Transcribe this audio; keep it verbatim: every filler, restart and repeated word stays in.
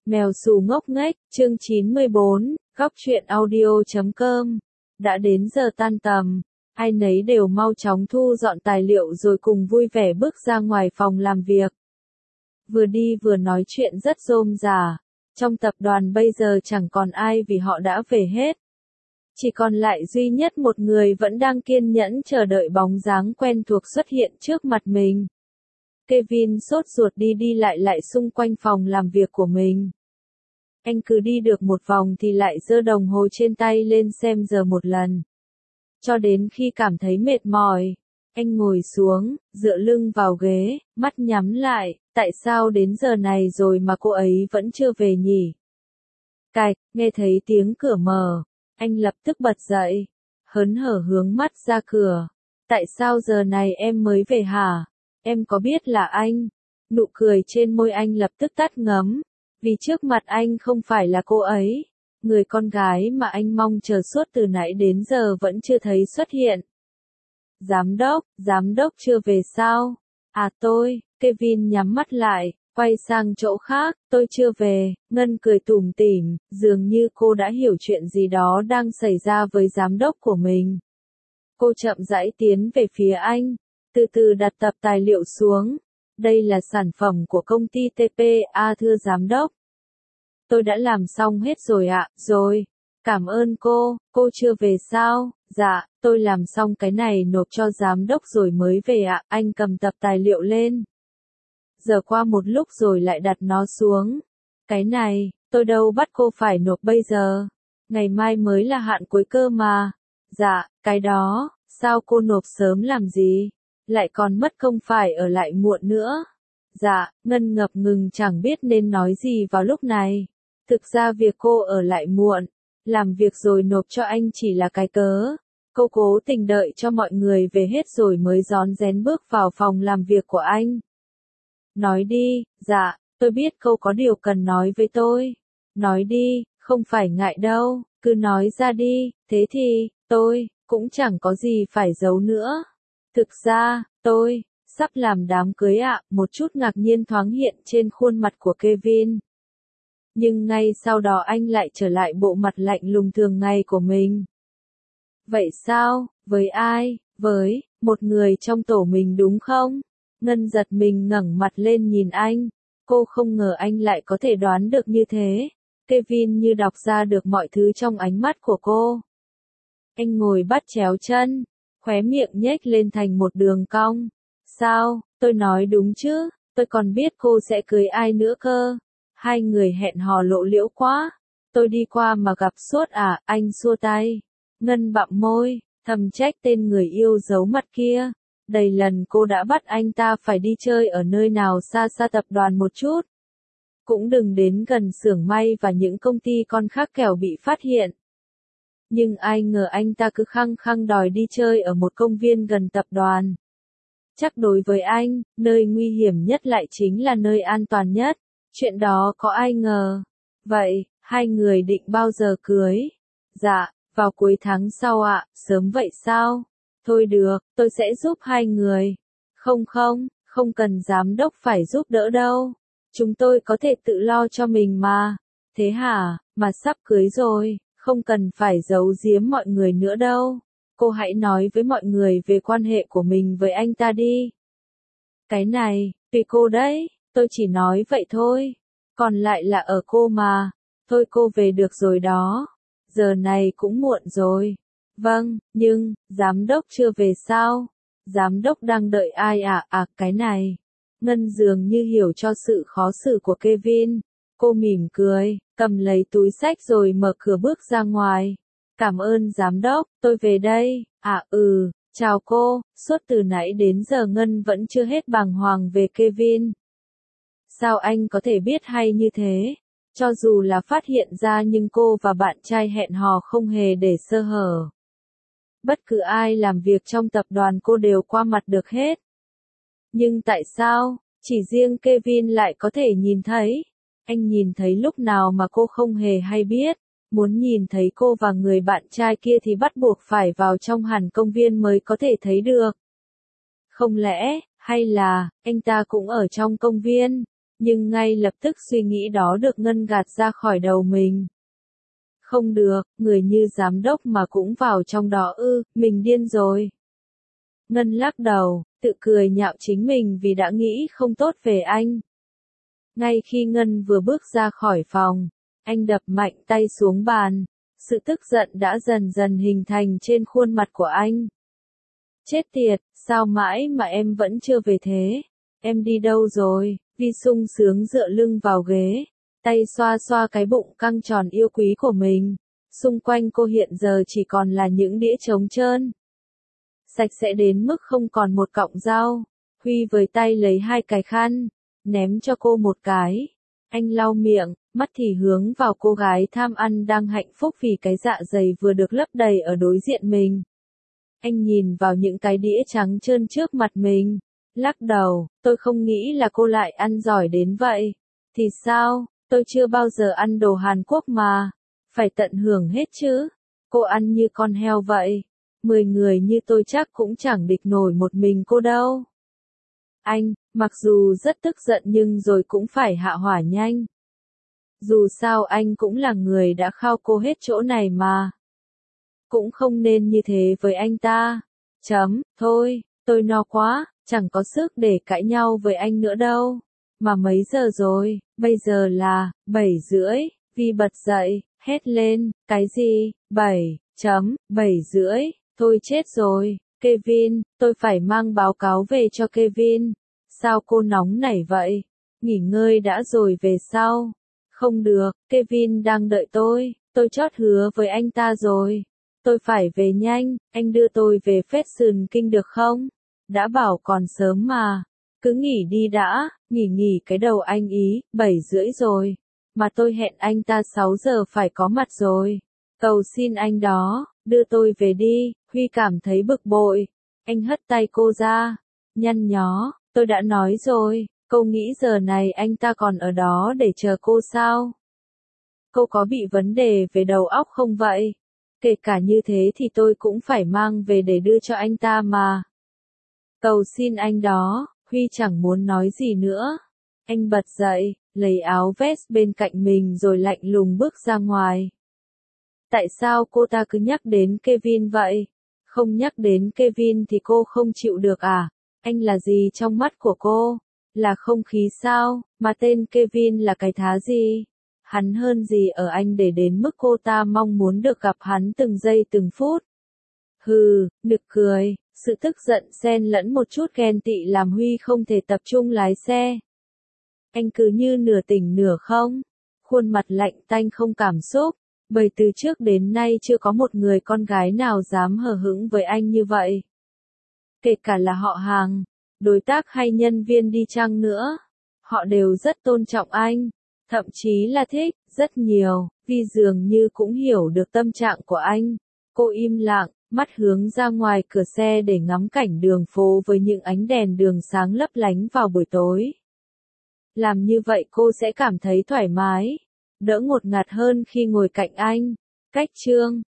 Mèo xù ngốc nghếch, chương chín mươi bốn, góc truyện audio chấm com. Đã đến giờ tan tầm, ai nấy đều mau chóng thu dọn tài liệu rồi cùng vui vẻ bước ra ngoài phòng làm việc. Vừa đi vừa nói chuyện rất rôm rả. Trong tập đoàn bây giờ chẳng còn ai vì họ đã về hết. Chỉ còn lại duy nhất một người vẫn đang kiên nhẫn chờ đợi bóng dáng quen thuộc xuất hiện trước mặt mình. Kevin sốt ruột đi đi lại lại xung quanh phòng làm việc của mình. Anh cứ đi được một vòng thì lại giơ đồng hồ trên tay lên xem giờ một lần. Cho đến khi cảm thấy mệt mỏi, anh ngồi xuống, dựa lưng vào ghế, mắt nhắm lại, tại sao đến giờ này rồi mà cô ấy vẫn chưa về nhỉ? Cạch, nghe thấy tiếng cửa mở, anh lập tức bật dậy, hớn hở hướng mắt ra cửa. Tại sao giờ này em mới về hả? Em có biết là anh? Nụ cười trên môi anh lập tức tắt ngấm, vì trước mặt anh không phải là cô ấy, người con gái mà anh mong chờ suốt từ nãy đến giờ vẫn chưa thấy xuất hiện. Giám đốc, giám đốc chưa về sao? À tôi, Kevin nhắm mắt lại, quay sang chỗ khác, tôi chưa về, Ngân cười tủm tỉm, dường như cô đã hiểu chuyện gì đó đang xảy ra với giám đốc của mình. Cô chậm rãi tiến về phía anh, từ từ đặt tập tài liệu xuống. Đây là sản phẩm của công ty tê pê a thưa giám đốc. Tôi đã làm xong hết rồi ạ, rồi. Cảm ơn cô, cô chưa về sao? Dạ, tôi làm xong cái này nộp cho giám đốc rồi mới về ạ, anh cầm tập tài liệu lên. Giờ qua một lúc rồi lại đặt nó xuống. Cái này, tôi đâu bắt cô phải nộp bây giờ. Ngày mai mới là hạn cuối cơ mà. Dạ, cái đó, sao cô nộp sớm làm gì? Lại còn mất công phải ở lại muộn nữa. Dạ, Ngân ngập ngừng chẳng biết nên nói gì vào lúc này. Thực ra việc cô ở lại muộn, làm việc rồi nộp cho anh chỉ là cái cớ. Cô cố tình đợi cho mọi người về hết rồi mới rón rén bước vào phòng làm việc của anh. Nói đi, dạ, tôi biết cô có điều cần nói với tôi. Nói đi, không phải ngại đâu, cứ nói ra đi, thế thì, tôi, cũng chẳng có gì phải giấu nữa. Thực ra, tôi, sắp làm đám cưới ạ, một chút ngạc nhiên thoáng hiện trên khuôn mặt của Kevin. Nhưng ngay sau đó anh lại trở lại bộ mặt lạnh lùng thường ngày của mình. Vậy sao, với ai, với, một người trong tổ mình đúng không? Ngân giật mình ngẩng mặt lên nhìn anh, cô không ngờ anh lại có thể đoán được như thế. Kevin như đọc ra được mọi thứ trong ánh mắt của cô. Anh ngồi bắt chéo chân, khóe miệng nhếch lên thành một đường cong. Sao, tôi nói đúng chứ, tôi còn biết cô sẽ cưới ai nữa cơ. Hai người hẹn hò lộ liễu quá. Tôi đi qua mà gặp suốt à, anh xua tay. Ngân bặm môi, thầm trách tên người yêu giấu mặt kia. Đầy lần cô đã bắt anh ta phải đi chơi ở nơi nào xa xa tập đoàn một chút. Cũng đừng đến gần xưởng may và những công ty con khác kẻo bị phát hiện. Nhưng ai ngờ anh ta cứ khăng khăng đòi đi chơi ở một công viên gần tập đoàn. Chắc đối với anh, nơi nguy hiểm nhất lại chính là nơi an toàn nhất. Chuyện đó có ai ngờ. Vậy, hai người định bao giờ cưới? Dạ, vào cuối tháng sau ạ, sớm vậy sao? Thôi được, tôi sẽ giúp hai người. Không không, không cần giám đốc phải giúp đỡ đâu. Chúng tôi có thể tự lo cho mình mà. Thế hả, mà sắp cưới rồi, không cần phải giấu giếm mọi người nữa đâu. Cô hãy nói với mọi người về quan hệ của mình với anh ta đi. Cái này, tùy cô đấy, tôi chỉ nói vậy thôi. Còn lại là ở cô mà. Thôi cô về được rồi đó. Giờ này cũng muộn rồi. Vâng, nhưng, giám đốc chưa về sao? Giám đốc đang đợi ai à? À, cái này. Ngân dường như hiểu cho sự khó xử của Kevin. Cô mỉm cười, cầm lấy túi xách rồi mở cửa bước ra ngoài. Cảm ơn giám đốc, tôi về đây. À ừ, chào cô, suốt từ nãy đến giờ Ngân vẫn chưa hết bàng hoàng về Kevin. Sao anh có thể biết hay như thế? Cho dù là phát hiện ra nhưng cô và bạn trai hẹn hò không hề để sơ hở. Bất cứ ai làm việc trong tập đoàn cô đều qua mặt được hết. Nhưng tại sao, chỉ riêng Kevin lại có thể nhìn thấy? Anh nhìn thấy lúc nào mà cô không hề hay biết. Muốn nhìn thấy cô và người bạn trai kia thì bắt buộc phải vào trong hẳn công viên mới có thể thấy được. Không lẽ, hay là, anh ta cũng ở trong công viên? nhưng ngay lập tức suy nghĩ đó được Ngân gạt ra khỏi đầu mình. Không được, người như giám đốc mà cũng vào trong đó ư, mình điên rồi. Ngân lắc đầu, tự cười nhạo chính mình vì đã nghĩ không tốt về anh. Ngay khi Ngân vừa bước ra khỏi phòng, anh đập mạnh tay xuống bàn. Sự tức giận đã dần dần hình thành trên khuôn mặt của anh. Chết tiệt, sao mãi mà em vẫn chưa về thế? Em đi đâu rồi? Vi sung sướng dựa lưng vào ghế, tay xoa xoa cái bụng căng tròn yêu quý của mình. Xung quanh cô hiện giờ chỉ còn là những đĩa trống trơn. Sạch sẽ đến mức không còn một cọng rau. Huy với tay lấy hai cái khăn, ném cho cô một cái. Anh lau miệng, mắt thì hướng vào cô gái tham ăn đang hạnh phúc vì cái dạ dày vừa được lấp đầy ở đối diện mình. Anh nhìn vào những cái đĩa trắng trơn trước mặt mình, lắc đầu, tôi không nghĩ là cô lại ăn giỏi đến vậy. Thì sao, tôi chưa bao giờ ăn đồ Hàn Quốc mà, phải tận hưởng hết chứ. Cô ăn như con heo vậy, mười người như tôi chắc cũng chẳng địch nổi một mình cô đâu. Anh, mặc dù rất tức giận nhưng rồi cũng phải hạ hỏa nhanh. Dù sao anh cũng là người đã khao cô hết chỗ này mà. Cũng không nên như thế với anh ta. Chấm, thôi, tôi no quá, chẳng có sức để cãi nhau với anh nữa đâu. Mà mấy giờ rồi, bây giờ là, bảy rưỡi, Vi bật dậy, hét lên, cái gì, bảy, chấm, bảy rưỡi, thôi chết rồi, Kevin, tôi phải mang báo cáo về cho Kevin. Sao cô nóng nảy vậy? Nghỉ ngơi đã rồi về sau. Không được, Kevin đang đợi tôi, tôi chót hứa với anh ta rồi. Tôi phải về nhanh, anh đưa tôi về Fashion Kinh được không? Đã bảo còn sớm mà. Cứ nghỉ đi đã, nghỉ nghỉ cái đầu anh ý, bảy rưỡi rồi. Mà tôi hẹn anh ta sáu giờ phải có mặt rồi. Cầu xin anh đó, đưa tôi về đi. Huy cảm thấy bực bội. Anh hất tay cô ra. Nhăn nhó, tôi đã nói rồi, cô nghĩ giờ này anh ta còn ở đó để chờ cô sao? Cô có bị vấn đề về đầu óc không vậy? Kể cả như thế thì tôi cũng phải mang về để đưa cho anh ta mà. Cầu xin anh đó, Huy chẳng muốn nói gì nữa. Anh bật dậy, lấy áo vest bên cạnh mình rồi lạnh lùng bước ra ngoài. Tại sao cô ta cứ nhắc đến Kevin vậy? Không nhắc đến Kevin thì cô không chịu được à? Anh là gì trong mắt của cô? Là không khí sao? Mà tên Kevin là cái thá gì? Hắn hơn gì ở anh để đến mức cô ta mong muốn được gặp hắn từng giây từng phút? Hừ, nực cười, sự tức giận xen lẫn một chút ghen tị làm Huy không thể tập trung lái xe. Anh cứ như nửa tỉnh nửa không, khuôn mặt lạnh tanh không cảm xúc, bởi từ trước đến nay chưa có một người con gái nào dám hờ hững với anh như vậy. Kể cả là họ hàng, đối tác hay nhân viên đi chăng nữa, họ đều rất tôn trọng anh, thậm chí là thích, rất nhiều, vì dường như cũng hiểu được tâm trạng của anh. Cô im lặng, mắt hướng ra ngoài cửa xe để ngắm cảnh đường phố với những ánh đèn đường sáng lấp lánh vào buổi tối. Làm như vậy cô sẽ cảm thấy thoải mái, đỡ ngột ngạt hơn khi ngồi cạnh anh. Cách chương